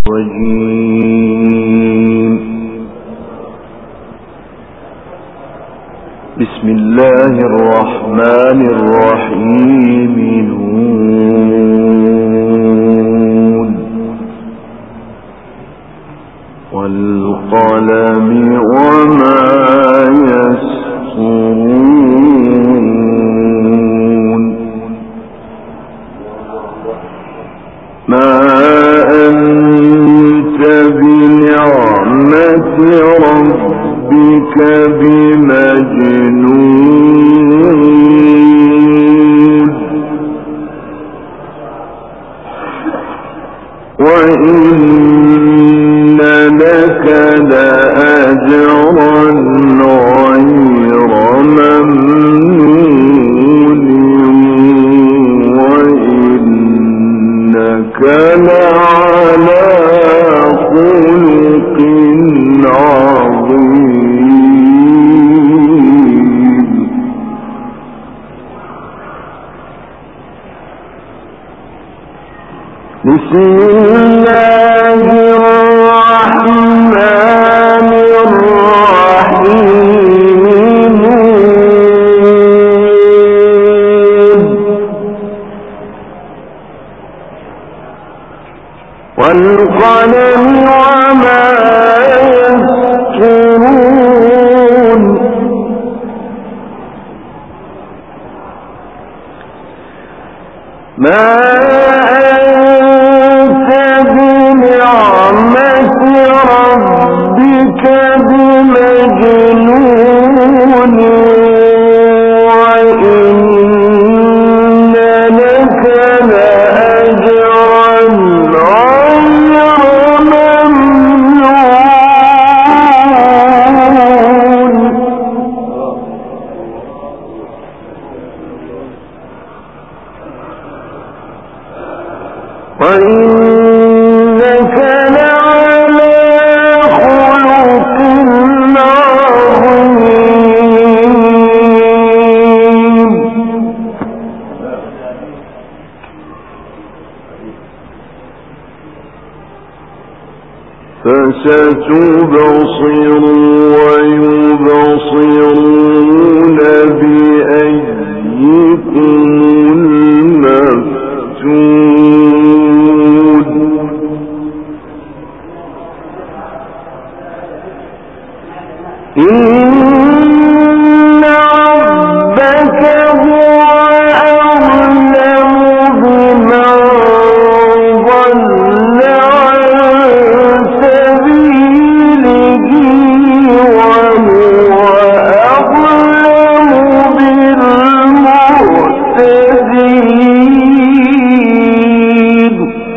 الرجيم. بسم الله الرحمن الرحيم. نون والقلم وما يسطرون. ما أنت بنعمة ربك بمجنون وإن لك لأجرا غير ممنون وإنك لعلى خلق عظيم. بسم الله الرحمن الرحيم. والقلم وما يسطرون. ما أنت بنعمة ربك بمجنون وإن لك لأجرا غير ممنون وإنك لعلى خلق عظيم. فستبصر ويبصرون بأيكم المفتون. إن ربك هو أعلم بمن ضل عن سبيله وهو أعلم بالمهتدين.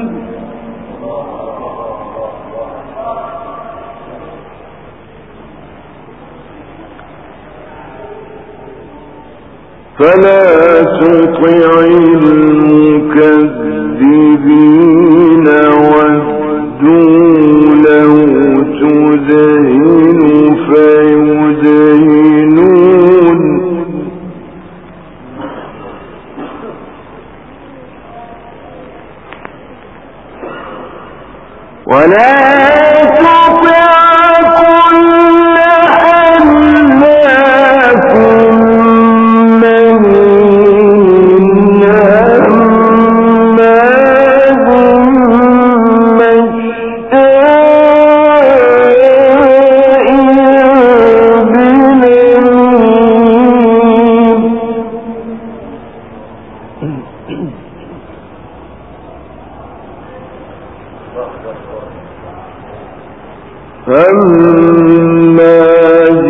فلا تطع المكذبين ودوا لو تدهن فيدهنون ولا تطع كل حلاف هماز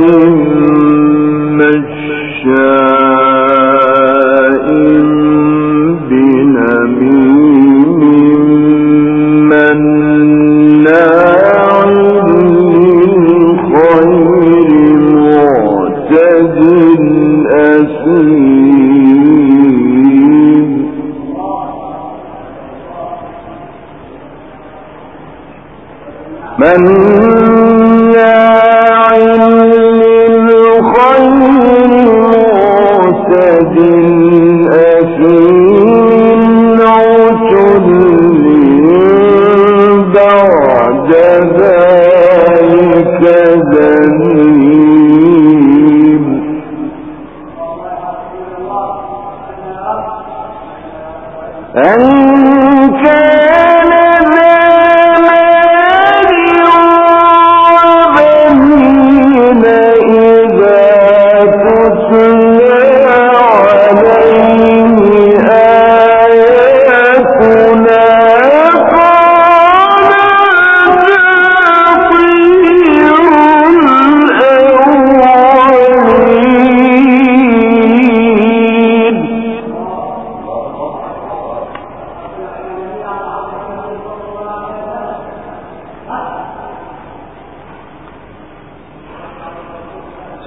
مشاء بنميم مناع للخير معتد أثيم. مناع للخير معتد أثيم عتل بعد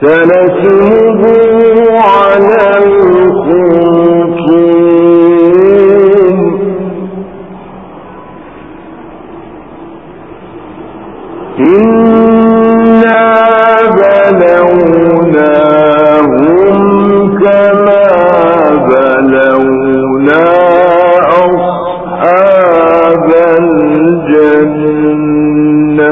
سنسمه على الخرطوم إنا بلوناهم كما بلونا أصحاب الجنة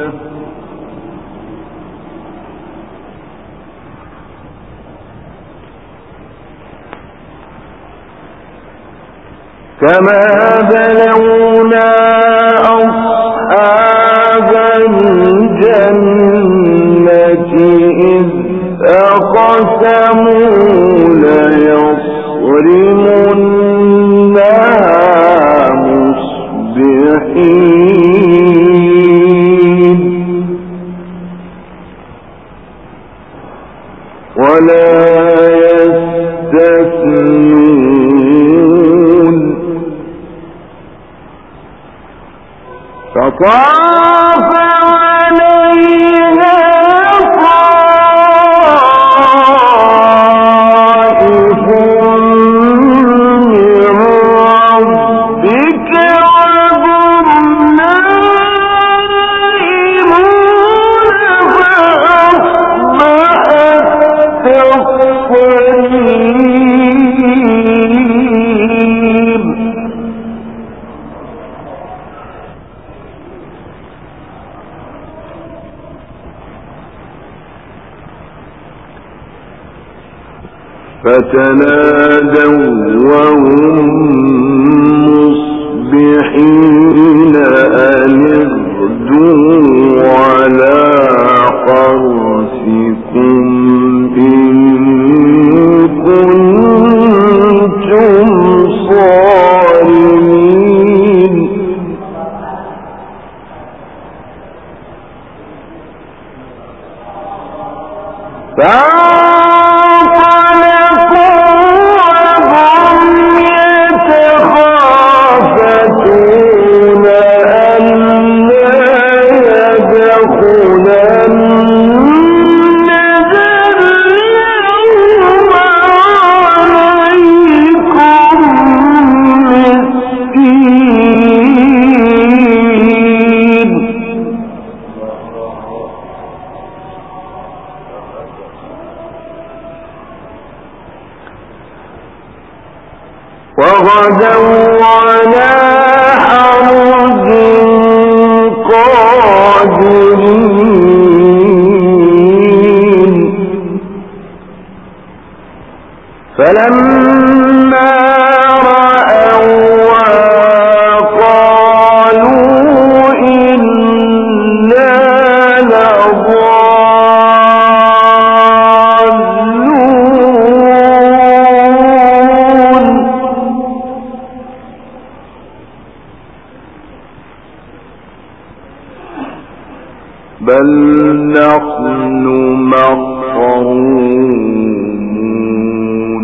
كما بلونا أصحاب الجنة إذ أقسموا ليصرمنها مصبحين ولا يستثنون فطاف عليها طائف من ربك وهم نائمون فأصبحت كالصريم فتنادوا وهم مصبحين أن اغدوا على حرثكم إن كنتم صارمين وغدوا على حرد قادرين فلما رأوها قالوا إنا لضالون بل نحن محرومون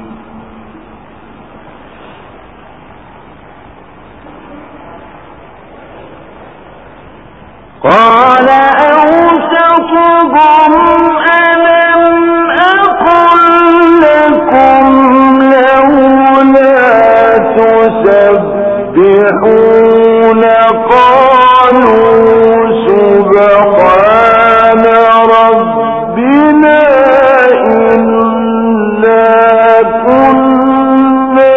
قال أوسطهم ألم أقل لكم لولا تسبحون قالوا سبحان ربنا إنا كنا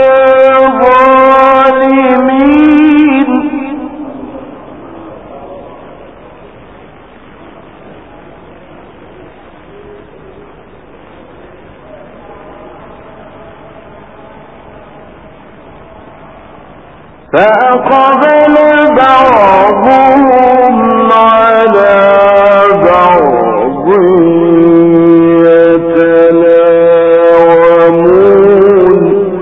ظالمين فأقبل بعضهم على بعض يتلاومون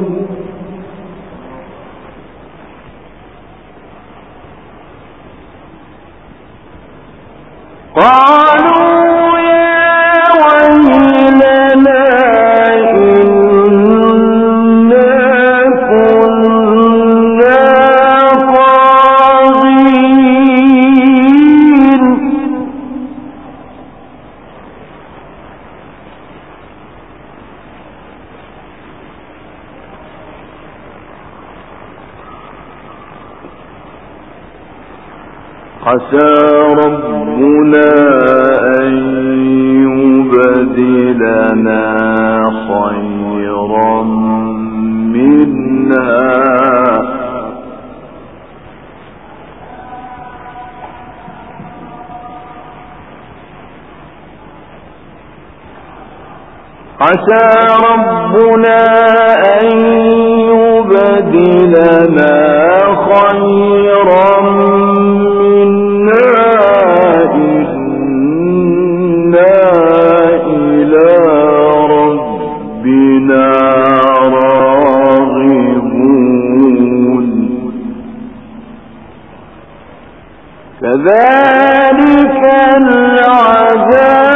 قالوا يا ويلنا عسى ربنا أن يبدلنا خيرا منها عسى ربنا أن يبدلنا خيرا منها إنا إلى ربنا راغبون كذلك العذاب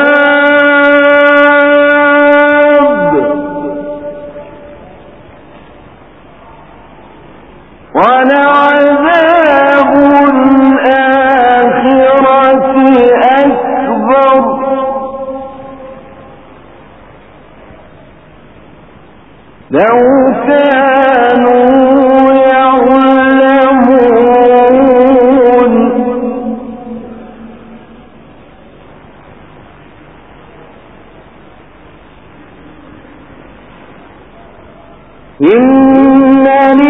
ولعذاب الآخرة أكبر لو كانوا يعلمون إن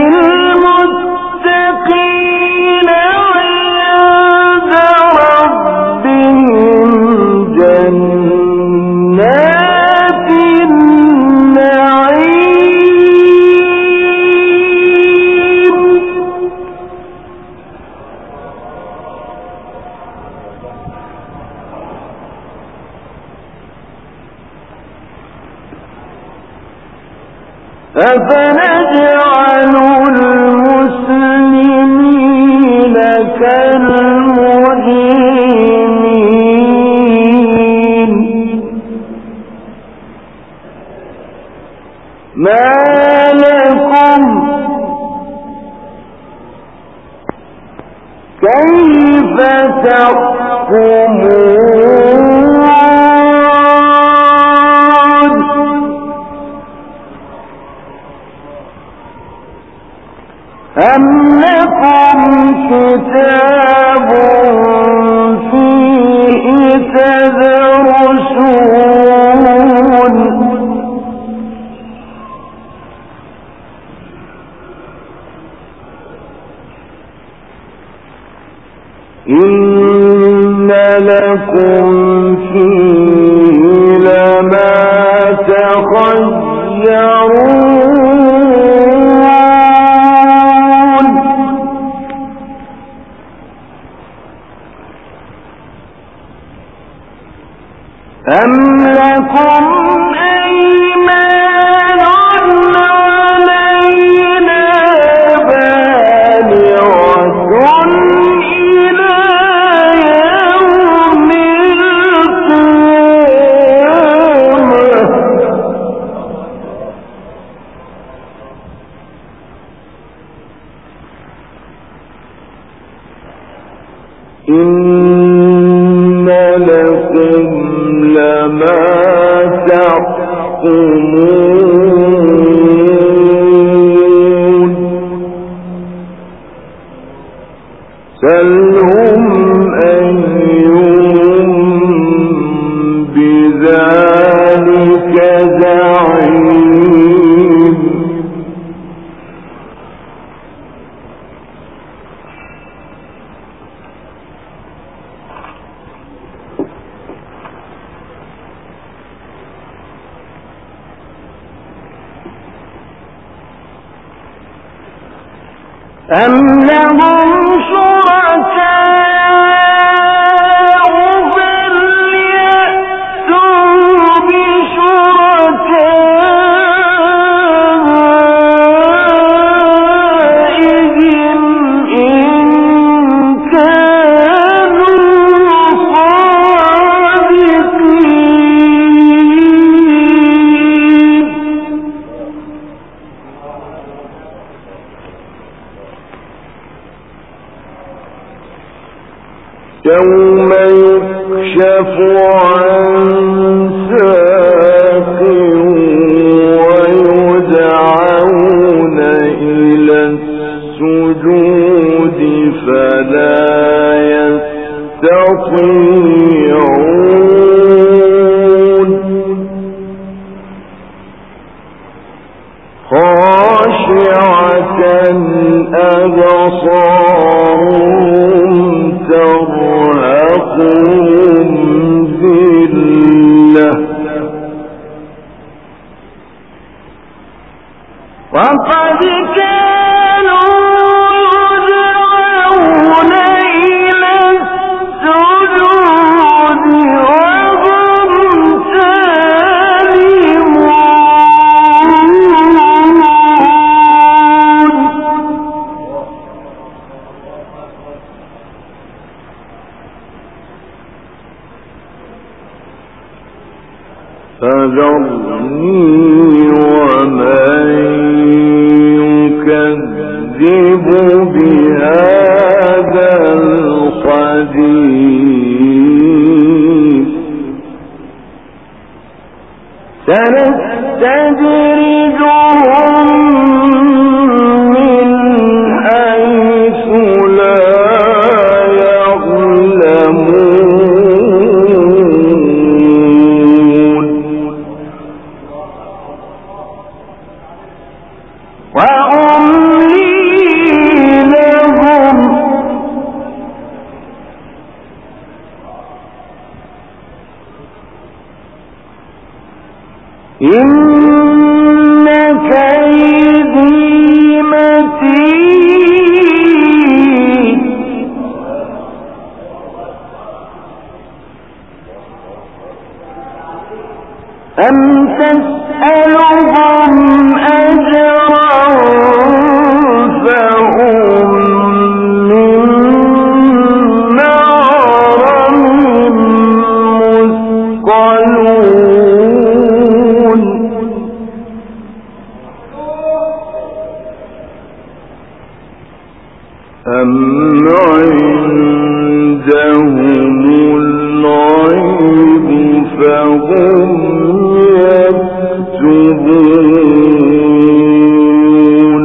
للمتقين عند ربهم جنات النعيم أفنجعل المسلمين كالمجرمين ما لكم كيف تحكمون أم لكم كتاب فيه تدرسون إن لكم فيه لما تخيرون أم لكم أيمان علينا بالغة إلى يوم القيامة إن لكم لما تحكمون سلهم أيهم بذلك زعيم أم لهم شركاء فليأتوا بشركائهم إن كانوا صادقين يوم يكشف عن ساق ويدعون إلى السجود فلا يستطيعون يستطيعون خاشعة أبصارهم ترهقهم ذلة وقد كانوا يدعون إلى السجود وهم سالمون فذرني ومن يكذب بهذا الحديث سنستدرجهم من حيث لا يعلمون وأملي لهم إن كيدي متين أم تسألهم أجرا فهم من مغرم مثقلون أم عندهم الغيب فهم يكتبون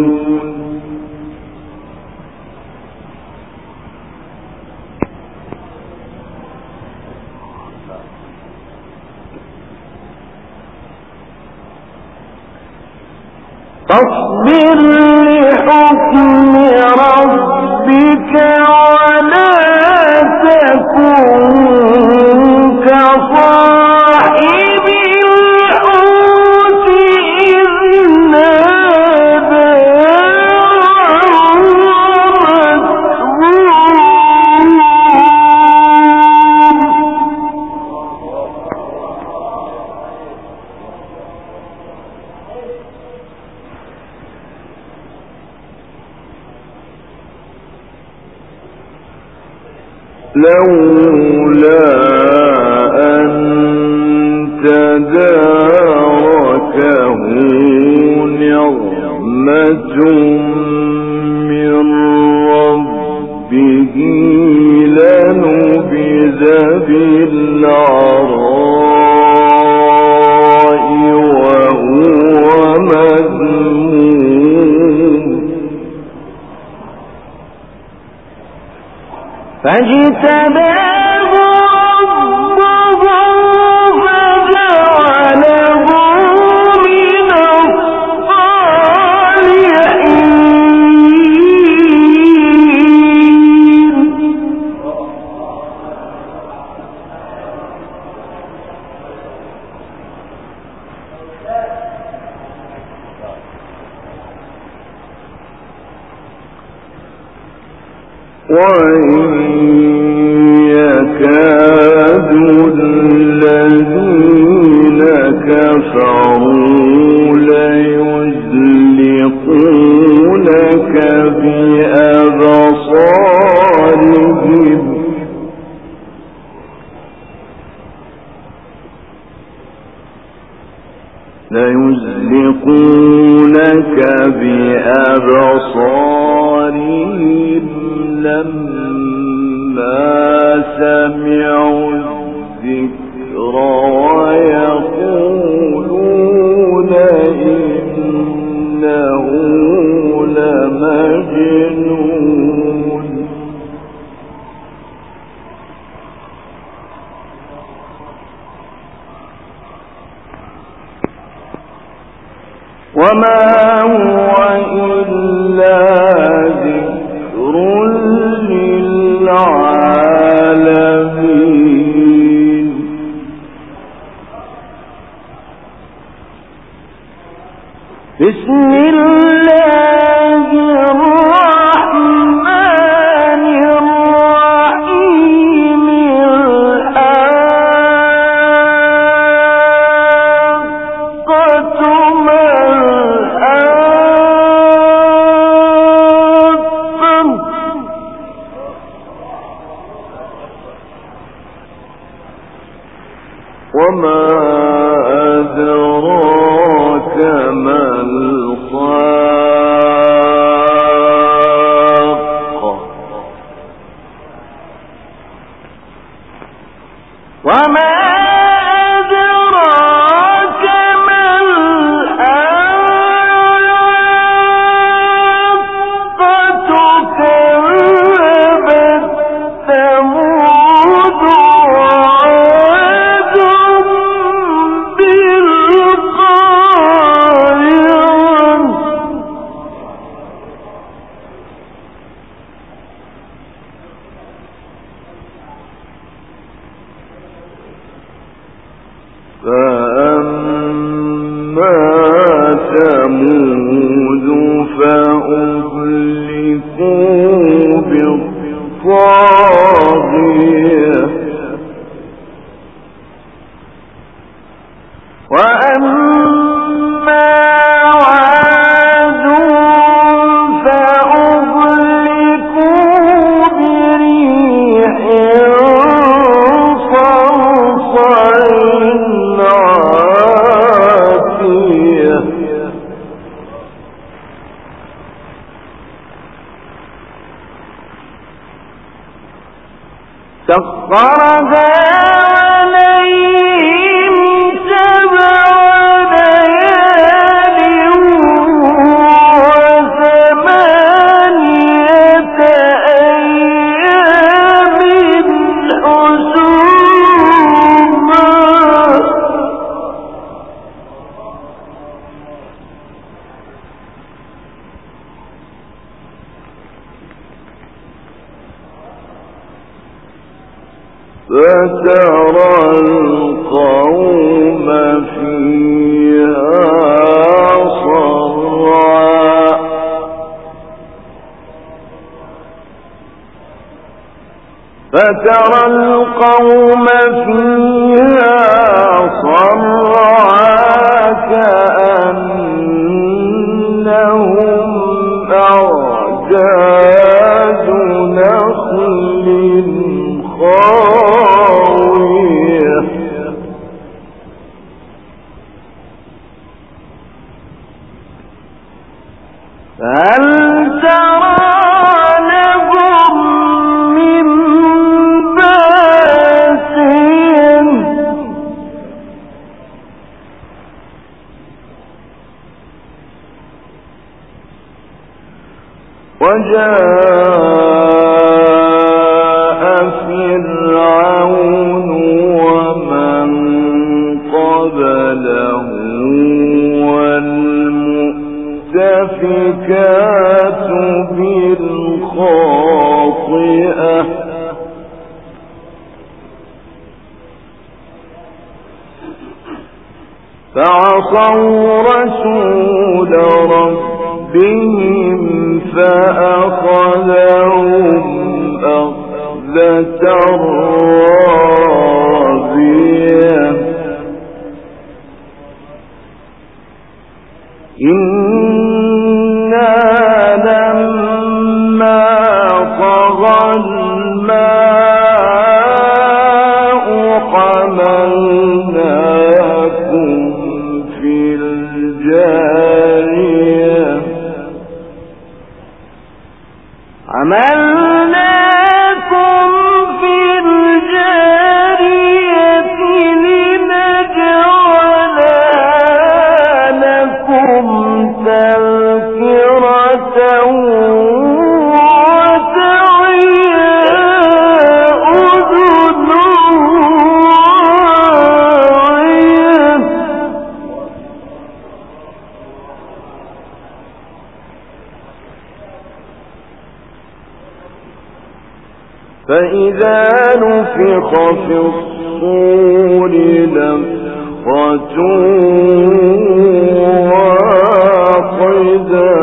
فاصبر لحكم ربك ولا تكن كصاحب الحوت إذ نادى وهو مكظوم لولا أن تداركه نعمة من ربه لنبذ بالعراء وهو مذموم فاجتباه ربه فجعله من الصالحين وإن يكاد الذين كفروا ليزلقونك بأبصارهم بأبصارهم لما سمعوا الذكر ويقولون إنه لمجنون وما هو إلا ذكر للعالمين بسم الله الرحمن الرحيم الحاقة ما الحاقة وما أدراك ما الحاقة وما أدراك ما الحاقة كذبت ثمود وعاد بالقارعة فأما ثمود فأهلكوا بالطاغية وأما عاد فأهلكوا بريح صرصر عاتية سخرها عليهم 7 ليال و8 أيام حسوما فترى القوم فيها صرعا كأنهم أعجاز نخل خاوية هل ترى لهم من باسين وجاء فرعون ومن قبله والمؤتفكات بالخاطئة فعصوا رسول ربهم فأخذهم أخذة رابية إنا لما طغى الماء حملناكم في الجارية فإذا نفخ في الصور نفخة واحدة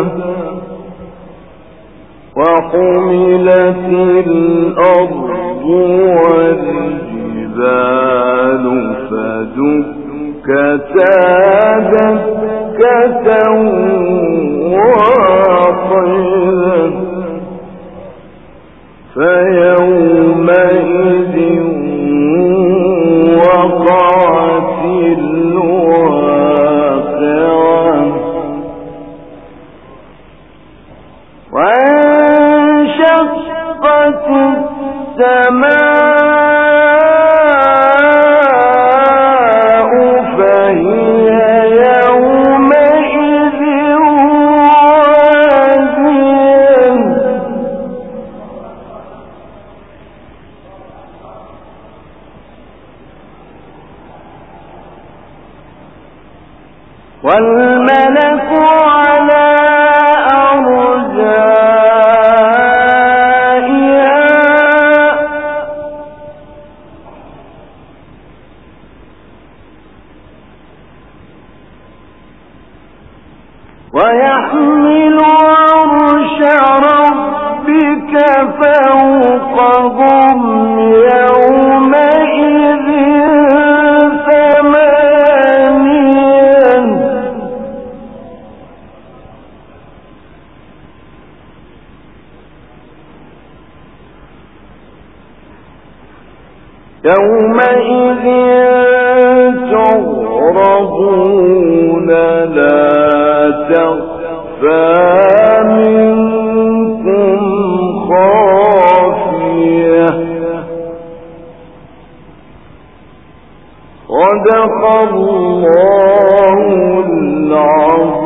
وحملت الأرض والجبال فدكتا دكة واحدة فيومئذ وقعت الواقعة وانشقت السماء فهي يومئذ واهية والملك على أرجائها ويحمل عرش ربك فوقهم يومئذ يومئذ تعرضون لا تخفى منكم خافية صدق الله العظيم.